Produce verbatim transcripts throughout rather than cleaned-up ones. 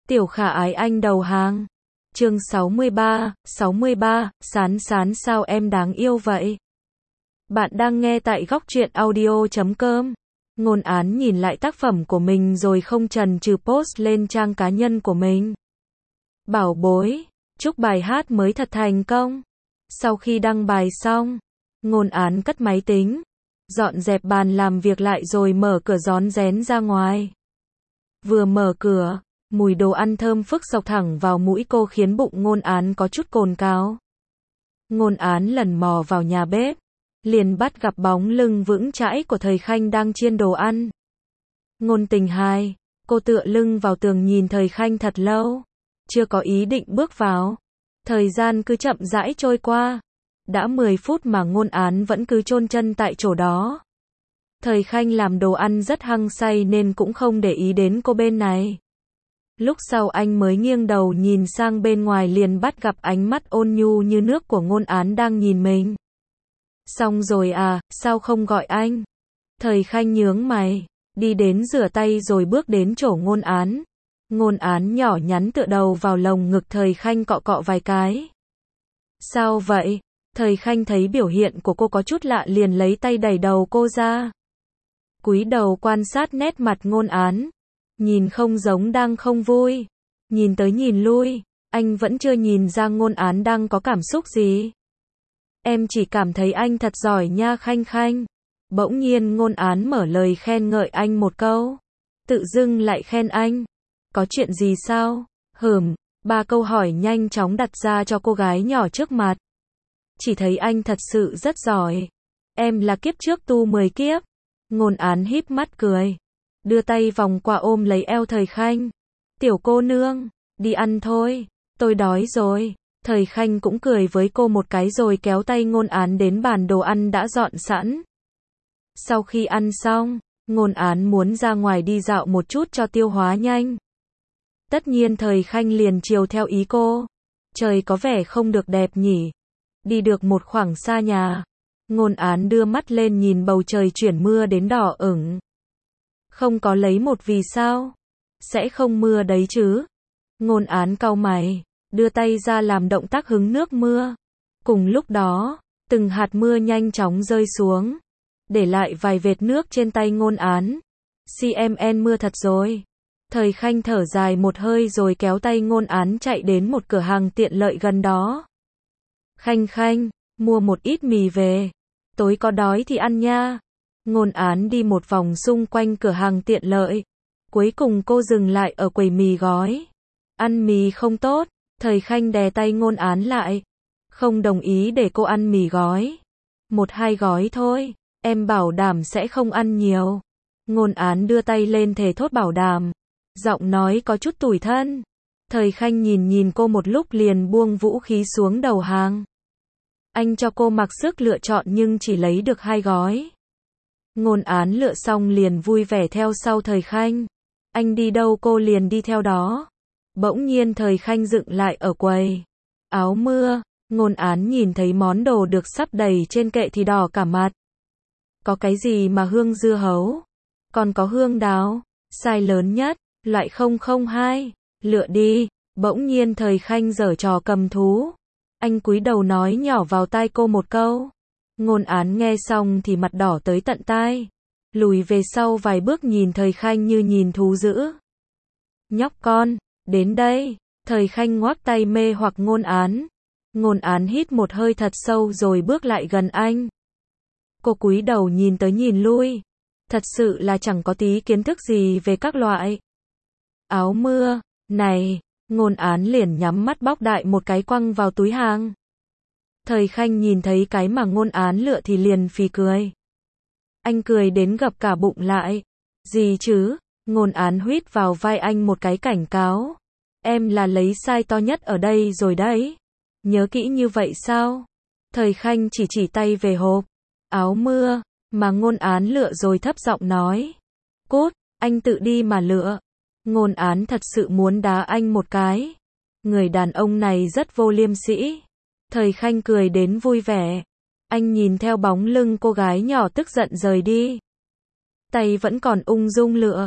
Tiểu Khả Ái Anh đầu hàng. Chương sáu mươi ba, sáu mươi ba, Sán Sán sao em đáng yêu vậy? Bạn đang nghe tại góc truyện audio chấm com. Ngôn Án nhìn lại tác phẩm của mình rồi không chần chừ post lên trang cá nhân của mình. Bảo bối, chúc bài hát mới thật thành công. Sau khi đăng bài xong, Ngôn Án cất máy tính, dọn dẹp bàn làm việc lại rồi mở cửa rón rén ra ngoài. Vừa mở cửa, mùi đồ ăn thơm phức xộc thẳng vào mũi cô khiến bụng Ngôn Án có chút cồn cào. Ngôn Án lần mò vào nhà bếp, liền bắt gặp bóng lưng vững chãi của Thời Khanh đang chiên đồ ăn. Ngôn Tình hai, cô tựa lưng vào tường nhìn Thời Khanh thật lâu, chưa có ý định bước vào. Thời gian cứ chậm rãi trôi qua, đã mười phút mà Ngôn Án vẫn cứ chôn chân tại chỗ đó. Thời Khanh làm đồ ăn rất hăng say nên cũng không để ý đến cô bên này. Lúc sau anh mới nghiêng đầu nhìn sang bên ngoài liền bắt gặp ánh mắt ôn nhu như nước của Ngôn Án đang nhìn mình. Xong rồi à, sao không gọi anh? Thời Khanh nhướng mày, đi đến rửa tay rồi bước đến chỗ Ngôn Án. Ngôn Án nhỏ nhắn tựa đầu vào lồng ngực Thời Khanh cọ cọ vài cái. Sao vậy? Thời Khanh thấy biểu hiện của cô có chút lạ liền lấy tay đẩy đầu cô ra. Cúi đầu quan sát nét mặt Ngôn Án. Nhìn không giống đang không vui. Nhìn tới nhìn lui, anh vẫn chưa nhìn ra Ngôn Án đang có cảm xúc gì. Em chỉ cảm thấy anh thật giỏi nha Khanh Khanh. Bỗng nhiên Ngôn Án mở lời khen ngợi anh một câu. Tự dưng lại khen anh. Có chuyện gì sao? Hừm, ba câu hỏi nhanh chóng đặt ra cho cô gái nhỏ trước mặt. Chỉ thấy anh thật sự rất giỏi. Em là kiếp trước tu mười kiếp. Ngôn Án híp mắt cười, đưa tay vòng qua ôm lấy eo Thời Khanh. Tiểu cô nương, đi ăn thôi, tôi đói rồi. Thời Khanh cũng cười với cô một cái rồi kéo tay Ngôn Án đến bàn đồ ăn đã dọn sẵn. Sau khi ăn xong, Ngôn Án muốn ra ngoài đi dạo một chút cho tiêu hóa nhanh. Tất nhiên Thời Khanh liền chiều theo ý cô. Trời có vẻ không được đẹp nhỉ. Đi được một khoảng xa nhà, Ngôn Án đưa mắt lên nhìn bầu trời chuyển mưa đến đỏ ửng. Không có lấy một vì sao? Sẽ không mưa đấy chứ? Ngôn Án cau mày, đưa tay ra làm động tác hứng nước mưa. Cùng lúc đó, từng hạt mưa nhanh chóng rơi xuống, để lại vài vệt nước trên tay Ngôn Án. xê em en mưa thật rồi. Thời Khanh thở dài một hơi rồi kéo tay Ngôn Án chạy đến một cửa hàng tiện lợi gần đó. Khanh Khanh, mua một ít mì về. Tối có đói thì ăn nha. Ngôn Án đi một vòng xung quanh cửa hàng tiện lợi. Cuối cùng cô dừng lại ở quầy mì gói. Ăn mì không tốt. Thời Khanh đè tay Ngôn Án lại. Không đồng ý để cô ăn mì gói. Một hai gói thôi. Em bảo đảm sẽ không ăn nhiều. Ngôn Án đưa tay lên thề thốt bảo đảm. Giọng nói có chút tủi thân. Thời Khanh nhìn nhìn cô một lúc liền buông vũ khí xuống đầu hàng. Anh cho cô mặc sức lựa chọn nhưng chỉ lấy được hai gói. Ngôn Án lựa xong liền vui vẻ theo sau Thời Khanh. Anh đi đâu cô liền đi theo đó. Bỗng nhiên Thời Khanh dựng lại ở quầy áo mưa. Ngôn Án nhìn thấy món đồ được sắp đầy trên kệ thì đỏ cả mặt. Có cái gì mà hương dưa hấu? Còn có hương đào. Size lớn nhất, loại không không hai. Lựa đi. Bỗng nhiên Thời Khanh giở trò cầm thú. Anh cúi đầu nói nhỏ vào tai cô một câu. Ngôn Án nghe xong thì mặt đỏ tới tận tai. Lùi về sau vài bước nhìn Thời Khanh như nhìn thú dữ. Nhóc con, đến đây. Thời Khanh ngoác tay mê hoặc Ngôn Án. Ngôn Án hít một hơi thật sâu rồi bước lại gần anh. Cô cúi đầu nhìn tới nhìn lui. Thật sự là chẳng có tí kiến thức gì về các loại áo mưa này. Ngôn Án liền nhắm mắt bóc đại một cái quăng vào túi hàng. Thời Khanh nhìn thấy cái mà Ngôn Án lựa thì liền phì cười. Anh cười đến gập cả bụng lại. Gì chứ? Ngôn Án huýt vào vai anh một cái cảnh cáo. Em là lấy size to nhất ở đây rồi đấy. Nhớ kỹ như vậy sao? Thời Khanh chỉ chỉ tay về hộp áo mưa mà Ngôn Án lựa rồi thấp giọng nói. Cút, anh tự đi mà lựa. Ngôn Án thật sự muốn đá anh một cái. Người đàn ông này rất vô liêm sỉ. Thời Khanh cười đến vui vẻ. Anh nhìn theo bóng lưng cô gái nhỏ tức giận rời đi. Tay vẫn còn ung dung lựa.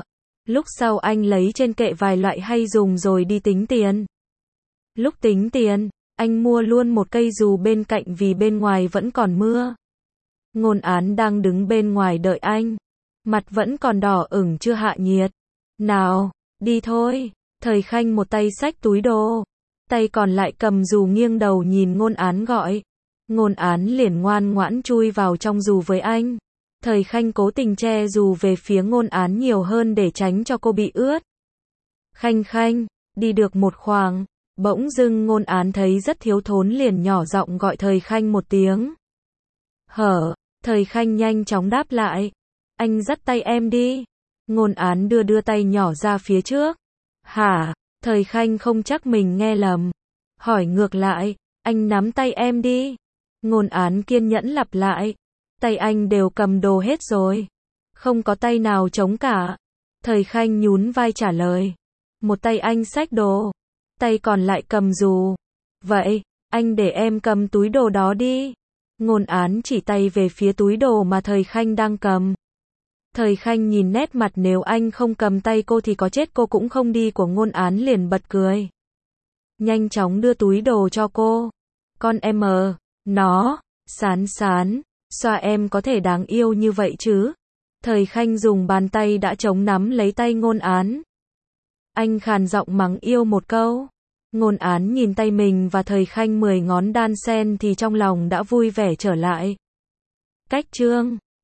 Lúc sau anh lấy trên kệ vài loại hay dùng rồi đi tính tiền. Lúc tính tiền, anh mua luôn một cây dù bên cạnh vì bên ngoài vẫn còn mưa. Ngôn Án đang đứng bên ngoài đợi anh. Mặt vẫn còn đỏ ửng chưa hạ nhiệt. Nào, đi thôi. Thời Khanh một tay xách túi đồ, tay còn lại cầm dù nghiêng đầu nhìn Ngôn Án gọi. Ngôn Án liền ngoan ngoãn chui vào trong dù với anh. Thời Khanh cố tình che dù về phía Ngôn Án nhiều hơn để tránh cho cô bị ướt. Khanh Khanh, đi được một khoảng, bỗng dưng Ngôn Án thấy rất thiếu thốn liền nhỏ giọng gọi Thời Khanh một tiếng. Hở, Thời Khanh nhanh chóng đáp lại. Anh dắt tay em đi. Ngôn Án đưa đưa tay nhỏ ra phía trước. Hả? Thời Khanh không chắc mình nghe lầm. Hỏi ngược lại, anh nắm tay em đi. Ngôn Án kiên nhẫn lặp lại. Tay anh đều cầm đồ hết rồi. Không có tay nào trống cả. Thời Khanh nhún vai trả lời. Một tay anh xách đồ, tay còn lại cầm dù. Vậy, anh để em cầm túi đồ đó đi. Ngôn Án chỉ tay về phía túi đồ mà Thời Khanh đang cầm. Thời Khanh nhìn nét mặt nếu anh không cầm tay cô thì có chết cô cũng không đi của Ngôn Án liền bật cười. Nhanh chóng đưa túi đồ cho cô. Con em mờ, nó, Sán Sán, xoa em có thể đáng yêu như vậy chứ. Thời Khanh dùng bàn tay đã chống nắm lấy tay Ngôn Án. Anh khàn giọng mắng yêu một câu. Ngôn Án nhìn tay mình và Thời Khanh mười ngón đan sen thì trong lòng đã vui vẻ trở lại. Cách chương